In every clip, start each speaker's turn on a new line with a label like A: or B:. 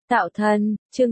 A: Tạo thần, chương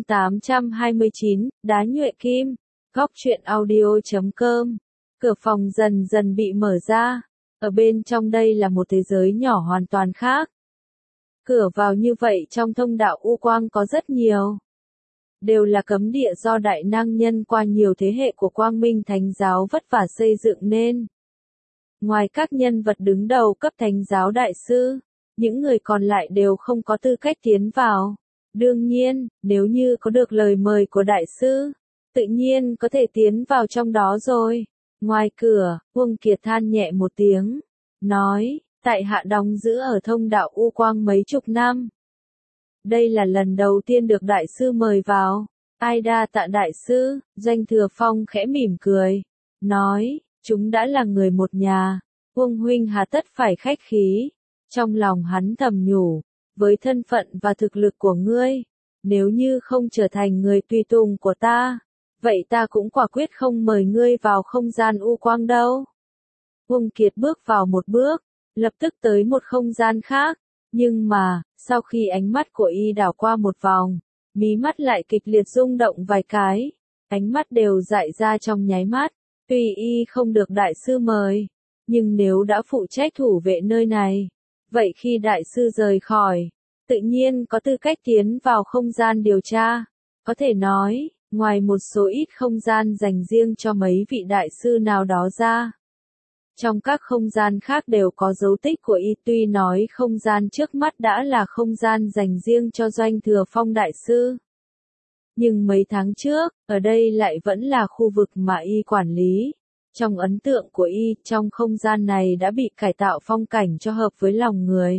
A: 829, đá nhuệ kim, góc truyện audio.com. Cửa phòng dần dần bị mở ra. Ở bên trong đây là một thế giới nhỏ hoàn toàn khác. Cửa vào như vậy trong thông đạo U Quang có rất nhiều. Đều là cấm địa do đại năng nhân qua nhiều thế hệ của Quang Minh Thánh giáo vất vả xây dựng nên. Ngoài các nhân vật đứng đầu cấp Thánh giáo đại sư, những người còn lại đều không có tư cách tiến vào. Đương nhiên, nếu như có được lời mời của đại sư, tự nhiên có thể tiến vào trong đó rồi. Ngoài cửa, Uông Kiệt than nhẹ một tiếng, nói, tại hạ đóng giữ ở thông đạo U Quang mấy chục năm. Đây là lần đầu tiên được đại sư mời vào. Ai đa tạ đại sư, Doanh Thừa Phong khẽ mỉm cười, nói, chúng đã là người một nhà, Uông huynh hà tất phải khách khí. Trong lòng hắn thầm nhủ, với thân phận và thực lực của ngươi, nếu như không trở thành người tùy tùng của ta, vậy ta cũng quả quyết không mời ngươi vào không gian U Quang đâu. Uông Kiệt bước vào một bước, lập tức tới một không gian khác, nhưng mà, sau khi ánh mắt của y đảo qua một vòng, mí mắt lại kịch liệt rung động vài cái, ánh mắt đều dại ra trong nháy mắt, tuy y không được đại sư mời, nhưng nếu đã phụ trách thủ vệ nơi này, vậy khi đại sư rời khỏi, tự nhiên có tư cách tiến vào không gian điều tra. Có thể nói, ngoài một số ít không gian dành riêng cho mấy vị đại sư nào đó ra, trong các không gian khác đều có dấu tích của y. Tuy nói không gian trước mắt đã là không gian dành riêng cho Doanh Thừa Phong đại sư, nhưng mấy tháng trước, ở đây lại vẫn là khu vực mà y quản lý. Trong ấn tượng của y, trong không gian này đã bị cải tạo phong cảnh cho hợp với lòng người.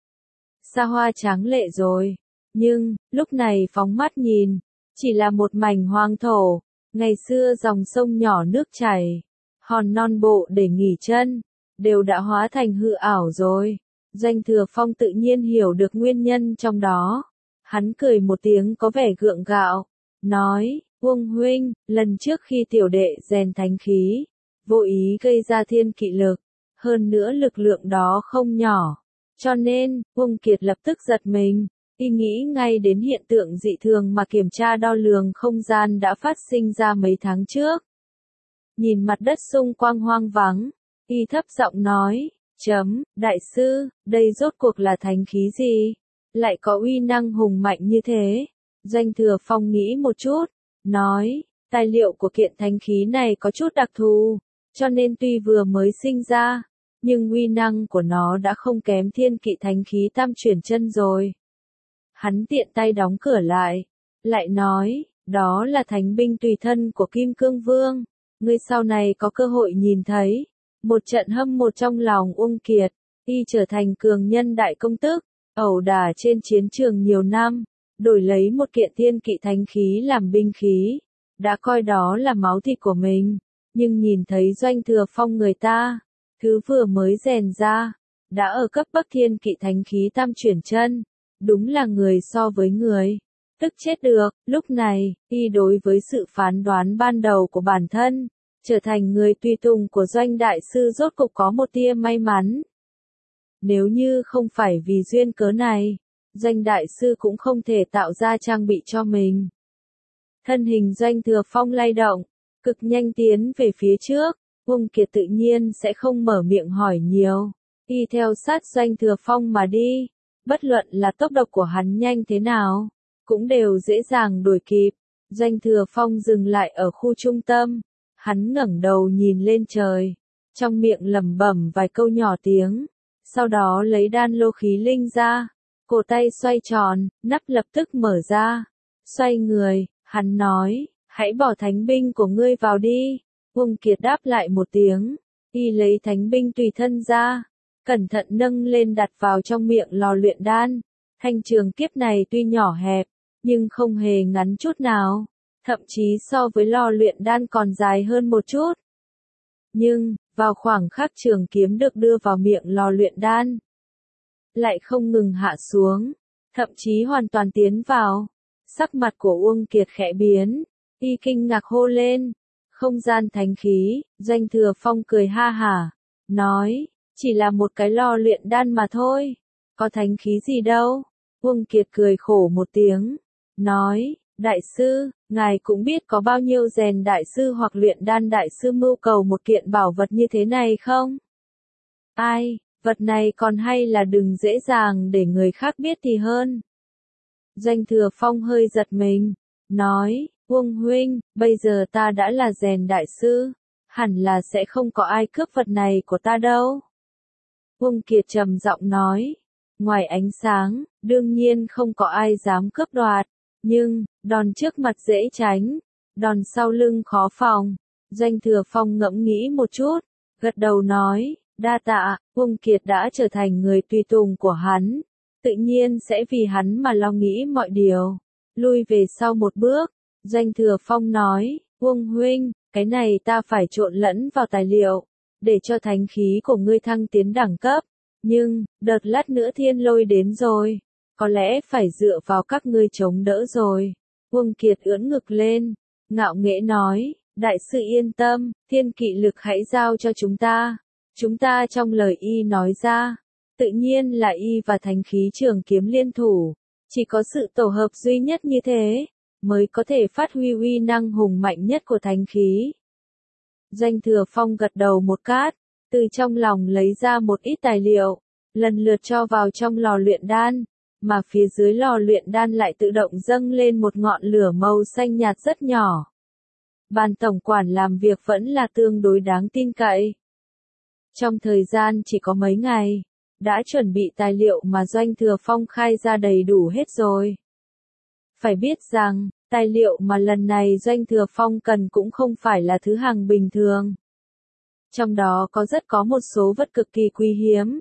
A: Xa hoa tráng lệ rồi, nhưng, lúc này phóng mắt nhìn, chỉ là một mảnh hoang thổ. Ngày xưa dòng sông nhỏ nước chảy, hòn non bộ để nghỉ chân, đều đã hóa thành hư ảo rồi. Doanh Thừa Phong tự nhiên hiểu được nguyên nhân trong đó. Hắn cười một tiếng có vẻ gượng gạo, nói, Uông huynh, lần trước khi tiểu đệ rèn thánh khí, vô ý gây ra thiên kỵ lực, hơn nữa lực lượng đó không nhỏ. Cho nên, Uông Kiệt lập tức giật mình, y nghĩ ngay đến hiện tượng dị thường mà kiểm tra đo lường không gian đã phát sinh ra mấy tháng trước. Nhìn mặt đất xung quanh hoang vắng, y thấp giọng nói, đại sư, đây rốt cuộc là thánh khí gì? Lại có uy năng hùng mạnh như thế? Doanh Thừa Phong nghĩ một chút, nói, tài liệu của kiện thánh khí này có chút đặc thù, cho nên tuy vừa mới sinh ra, nhưng uy năng của nó đã không kém thiên kỵ thánh khí tam chuyển chân rồi. Hắn tiện tay đóng cửa lại nói, đó là thánh binh tùy thân của Kim Cương Vương, ngươi sau này có cơ hội nhìn thấy. Một trận hâm mộ trong lòng Uông Kiệt, y trở thành cường nhân đại công tức, ẩu đả trên chiến trường nhiều năm, đổi lấy một kiện thiên kỵ thánh khí làm binh khí, đã coi đó là máu thịt của mình. Nhưng nhìn thấy Doanh Thừa Phong người ta, thứ vừa mới rèn ra, đã ở cấp bậc thiên kỵ thánh khí tam chuyển chân, đúng là người so với người, tức chết được. Lúc này, y đối với sự phán đoán ban đầu của bản thân, trở thành người tùy tùng của Doanh đại sư rốt cục có một tia may mắn. Nếu như không phải vì duyên cớ này, Doanh đại sư cũng không thể tạo ra trang bị cho mình. Thân hình Doanh Thừa Phong lay động, cực nhanh tiến về phía trước, Uông Kiệt tự nhiên sẽ không mở miệng hỏi nhiều, y theo sát Doanh Thừa Phong mà đi, bất luận là tốc độ của hắn nhanh thế nào, cũng đều dễ dàng đuổi kịp. Doanh Thừa Phong dừng lại ở khu trung tâm, hắn ngẩng đầu nhìn lên trời, trong miệng lẩm bẩm vài câu nhỏ tiếng, sau đó lấy đan lô khí linh ra, cổ tay xoay tròn, nắp lập tức mở ra, xoay người, hắn nói, hãy bỏ thánh binh của ngươi vào đi. Uông Kiệt đáp lại một tiếng, y lấy thánh binh tùy thân ra, cẩn thận nâng lên đặt vào trong miệng lò luyện đan. Thanh trường kiếp này tuy nhỏ hẹp, nhưng không hề ngắn chút nào, thậm chí so với lò luyện đan còn dài hơn một chút. Nhưng, vào khoảng khắc trường kiếm được đưa vào miệng lò luyện đan, lại không ngừng hạ xuống, thậm chí hoàn toàn tiến vào. Sắc mặt của Uông Kiệt khẽ biến, y kinh ngạc hô lên, không gian thánh khí. Doanh Thừa Phong cười ha hả, nói, chỉ là một cái lò luyện đan mà thôi, có thánh khí gì đâu. Uông Kiệt cười khổ một tiếng, nói, đại sư, ngài cũng biết có bao nhiêu rèn đại sư hoặc luyện đan đại sư mưu cầu một kiện bảo vật như thế này không? Ai, vật này còn hay là đừng dễ dàng để người khác biết thì hơn. Doanh Thừa Phong hơi giật mình, nói, Uông huynh, bây giờ ta đã là rèn đại sư, hẳn là sẽ không có ai cướp vật này của ta đâu. Uông Kiệt trầm giọng nói, ngoài ánh sáng, đương nhiên không có ai dám cướp đoạt, nhưng, đòn trước mặt dễ tránh, đòn sau lưng khó phòng. Doanh Thừa Phong ngẫm nghĩ một chút, gật đầu nói, đa tạ, Uông Kiệt đã trở thành người tùy tùng của hắn, tự nhiên sẽ vì hắn mà lo nghĩ mọi điều. Lui về sau một bước, Doanh Thừa Phong nói, Uông huynh, cái này ta phải trộn lẫn vào tài liệu, để cho thánh khí của ngươi thăng tiến đẳng cấp, nhưng, đợt lát nữa thiên lôi đến rồi, có lẽ phải dựa vào các ngươi chống đỡ rồi. Uông Kiệt ưỡn ngực lên, ngạo nghễ nói, đại sư yên tâm, thiên kỵ lực hãy giao cho chúng ta. Chúng ta trong lời y nói ra, tự nhiên là y và thánh khí trường kiếm liên thủ, chỉ có sự tổ hợp duy nhất như thế, mới có thể phát huy uy năng hùng mạnh nhất của thánh khí. Doanh Thừa Phong gật đầu một cát, từ trong lòng lấy ra một ít tài liệu, lần lượt cho vào trong lò luyện đan, mà phía dưới lò luyện đan lại tự động dâng lên một ngọn lửa màu xanh nhạt rất nhỏ. Ban tổng quản làm việc vẫn là tương đối đáng tin cậy. Trong thời gian chỉ có mấy ngày, đã chuẩn bị tài liệu mà Doanh Thừa Phong khai ra đầy đủ hết rồi. Phải biết rằng, tài liệu mà lần này Doanh Thừa Phong cần cũng không phải là thứ hàng bình thường. Trong đó có một số vật cực kỳ quý hiếm.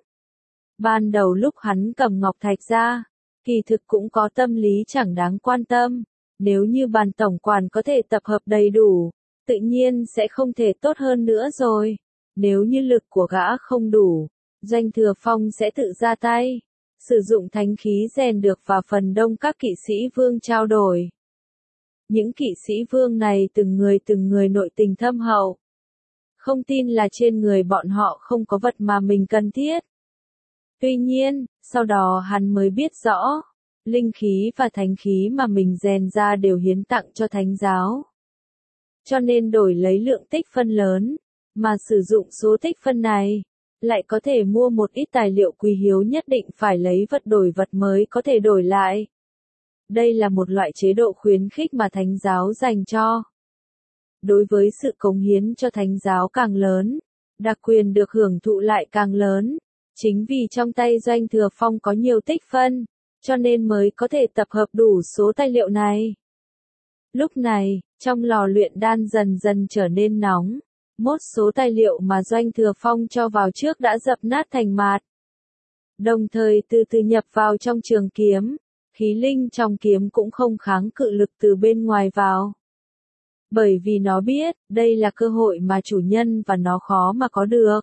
A: Ban đầu lúc hắn cầm ngọc thạch ra, kỳ thực cũng có tâm lý chẳng đáng quan tâm. Nếu như ban tổng quản có thể tập hợp đầy đủ, tự nhiên sẽ không thể tốt hơn nữa rồi. Nếu như lực của gã không đủ, Doanh Thừa Phong sẽ tự ra tay, sử dụng thánh khí rèn được và phần đông các kỵ sĩ vương trao đổi. Những kỵ sĩ vương này từng người nội tình thâm hậu. Không tin là trên người bọn họ không có vật mà mình cần thiết. Tuy nhiên, sau đó hắn mới biết rõ, linh khí và thánh khí mà mình rèn ra đều hiến tặng cho thánh giáo. Cho nên đổi lấy lượng tích phân lớn, mà sử dụng số tích phân này, lại có thể mua một ít tài liệu quý hiếm nhất định phải lấy vật đổi vật mới có thể đổi lại. Đây là một loại chế độ khuyến khích mà thánh giáo dành cho. Đối với sự cống hiến cho thánh giáo càng lớn, đặc quyền được hưởng thụ lại càng lớn. Chính vì trong tay Doanh Thừa Phong có nhiều tích phân, cho nên mới có thể tập hợp đủ số tài liệu này. Lúc này, trong lò luyện đan dần dần trở nên nóng, một số tài liệu mà Doanh Thừa Phong cho vào trước đã dập nát thành mạt. Đồng thời từ từ nhập vào trong trường kiếm, khí linh trong kiếm cũng không kháng cự lực từ bên ngoài vào. Bởi vì nó biết, đây là cơ hội mà chủ nhân và nó khó mà có được.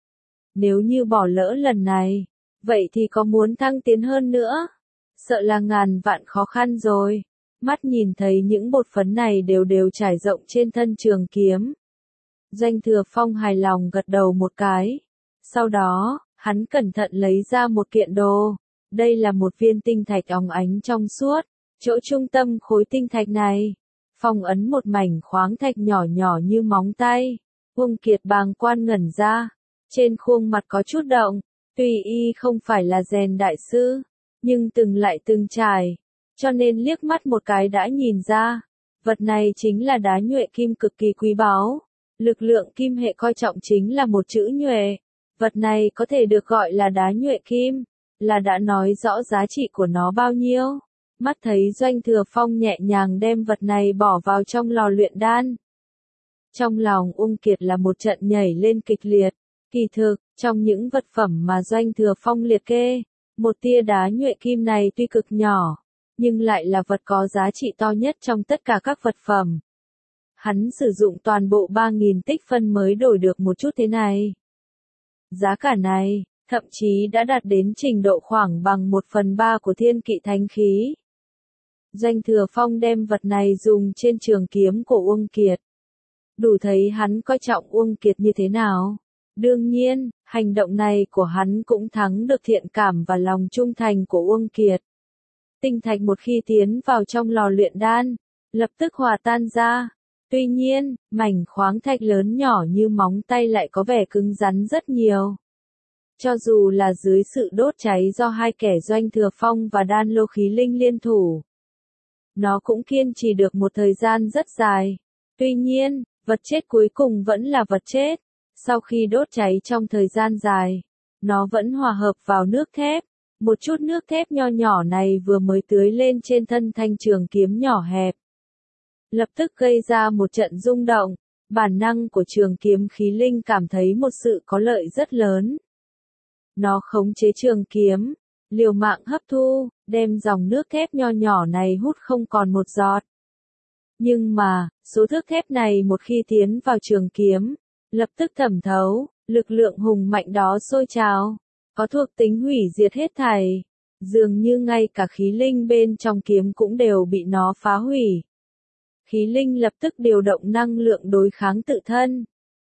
A: Nếu như bỏ lỡ lần này, vậy thì có muốn thăng tiến hơn nữa? Sợ là ngàn vạn khó khăn rồi. Mắt nhìn thấy những bột phấn này đều trải rộng trên thân trường kiếm. Doanh Thừa Phong hài lòng gật đầu một cái. Sau đó, hắn cẩn thận lấy ra một kiện đồ. Đây là một viên tinh thạch óng ánh trong suốt. Chỗ trung tâm khối tinh thạch này, phong ấn một mảnh khoáng thạch nhỏ nhỏ như móng tay. Uông Kiệt bàng quan ngẩn ra. Trên khuôn mặt có chút động. Tuy y không phải là rèn đại sư, nhưng từng trải. Cho nên liếc mắt một cái đã nhìn ra. Vật này chính là đá nhuệ kim cực kỳ quý báu. Lực lượng kim hệ coi trọng chính là một chữ nhuệ. Vật này có thể được gọi là đá nhuệ kim, là đã nói rõ giá trị của nó bao nhiêu. Mắt thấy Doanh Thừa Phong nhẹ nhàng đem vật này bỏ vào trong lò luyện đan. Trong lòng Uông Kiệt là một trận nhảy lên kịch liệt. Kỳ thực, trong những vật phẩm mà Doanh Thừa Phong liệt kê, một tia đá nhuệ kim này tuy cực nhỏ, nhưng lại là vật có giá trị to nhất trong tất cả các vật phẩm. Hắn sử dụng toàn bộ 3.000 tích phân mới đổi được một chút thế này. Giá cả này, thậm chí đã đạt đến trình độ khoảng bằng 1/3 của thiên kỵ thánh khí. Doanh Thừa Phong đem vật này dùng trên trường kiếm của Uông Kiệt. Đủ thấy hắn coi trọng Uông Kiệt như thế nào. Đương nhiên, hành động này của hắn cũng thắng được thiện cảm và lòng trung thành của Uông Kiệt. Tinh thạch một khi tiến vào trong lò luyện đan, lập tức hòa tan ra. Tuy nhiên, mảnh khoáng thạch lớn nhỏ như móng tay lại có vẻ cứng rắn rất nhiều. Cho dù là dưới sự đốt cháy do hai kẻ Doanh Thừa Phong và Đan Lô Khí Linh liên thủ, nó cũng kiên trì được một thời gian rất dài. Tuy nhiên, vật chết cuối cùng vẫn là vật chết. Sau khi đốt cháy trong thời gian dài, nó vẫn hòa hợp vào nước thép. Một chút nước thép nho nhỏ này vừa mới tưới lên trên thân thanh trường kiếm nhỏ hẹp, lập tức gây ra một trận rung động. Bản năng của trường kiếm khí linh cảm thấy một sự có lợi rất lớn. Nó khống chế trường kiếm, liều mạng hấp thu, đem dòng nước thép nho nhỏ này hút không còn một giọt. Nhưng mà, số nước thép này một khi tiến vào trường kiếm, lập tức thẩm thấu, lực lượng hùng mạnh đó sôi trào, có thuộc tính hủy diệt hết thảy. Dường như ngay cả khí linh bên trong kiếm cũng đều bị nó phá hủy. Khí linh lập tức điều động năng lượng đối kháng tự thân.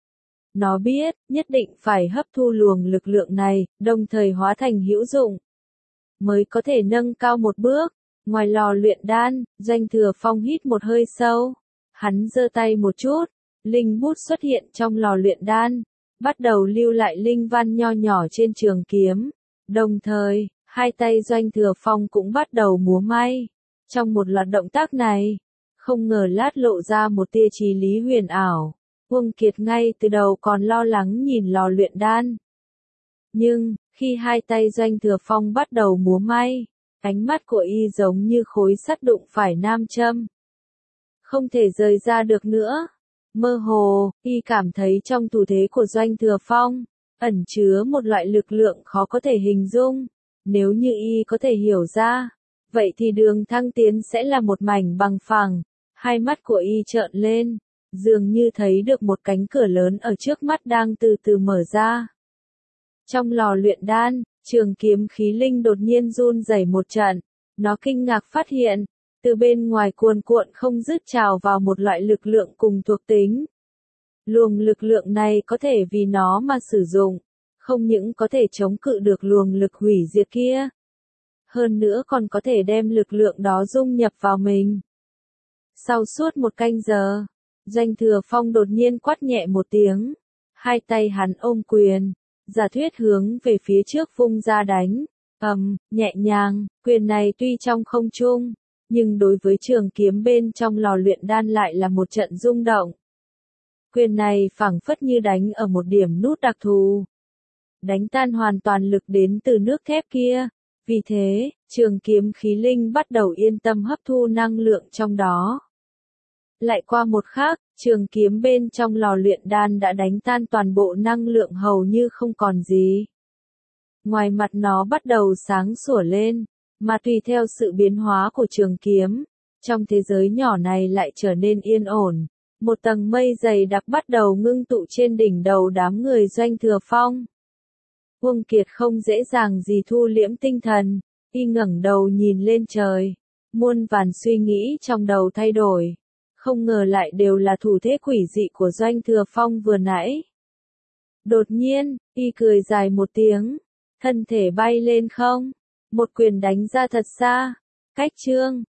A: Nó biết, nhất định phải hấp thu luồng lực lượng này, đồng thời hóa thành hữu dụng, mới có thể nâng cao một bước. Ngoài lò luyện đan, Doanh Thừa Phong hít một hơi sâu. Hắn giơ tay một chút, linh bút xuất hiện trong lò luyện đan, bắt đầu lưu lại linh văn nho nhỏ trên trường kiếm. Đồng thời, hai tay Doanh Thừa Phong cũng bắt đầu múa may. Trong một loạt động tác này, không ngờ lát lộ ra một tia trí lý huyền ảo. Uông Kiệt ngay từ đầu còn lo lắng nhìn lò luyện đan. Nhưng, khi hai tay Doanh Thừa Phong bắt đầu múa may, ánh mắt của y giống như khối sắt đụng phải nam châm. Không thể rời ra được nữa. Mơ hồ, y cảm thấy trong thủ thế của Doanh Thừa Phong, ẩn chứa một loại lực lượng khó có thể hình dung. Nếu như y có thể hiểu ra, vậy thì đường thăng tiến sẽ là một mảnh bằng phẳng. Hai mắt của y trợn lên, dường như thấy được một cánh cửa lớn ở trước mắt đang từ từ mở ra. Trong lò luyện đan, trường kiếm khí linh đột nhiên run rẩy một trận. Nó kinh ngạc phát hiện, từ bên ngoài cuồn cuộn không dứt trào vào một loại lực lượng cùng thuộc tính. Luồng lực lượng này có thể vì nó mà sử dụng, không những có thể chống cự được luồng lực hủy diệt kia, hơn nữa còn có thể đem lực lượng đó dung nhập vào mình. Sau suốt một canh giờ, Doanh Thừa Phong đột nhiên quát nhẹ một tiếng, hai tay hắn ôm quyền, giả thuyết hướng về phía trước vung ra đánh. Nhẹ nhàng, quyền này tuy trong không trung, nhưng đối với trường kiếm bên trong lò luyện đan lại là một trận rung động. Quyền này phảng phất như đánh ở một điểm nút đặc thù, đánh tan hoàn toàn lực đến từ nước thép kia. Vì thế, trường kiếm khí linh bắt đầu yên tâm hấp thu năng lượng trong đó. Lại qua một khắc, trường kiếm bên trong lò luyện đan đã đánh tan toàn bộ năng lượng hầu như không còn gì. Ngoài mặt nó bắt đầu sáng sủa lên, mà tùy theo sự biến hóa của trường kiếm, trong thế giới nhỏ này lại trở nên yên ổn. Một tầng mây dày đặc bắt đầu ngưng tụ trên đỉnh đầu đám người Doanh Thừa Phong. Uông Kiệt không dễ dàng gì thu liễm tinh thần, y ngẩng đầu nhìn lên trời, muôn vàn suy nghĩ trong đầu thay đổi. Không ngờ lại đều là thủ thế quỷ dị của Doanh Thừa Phong vừa nãy. Đột nhiên, y cười dài một tiếng, thân thể bay lên không, một quyền đánh ra thật xa, cách chương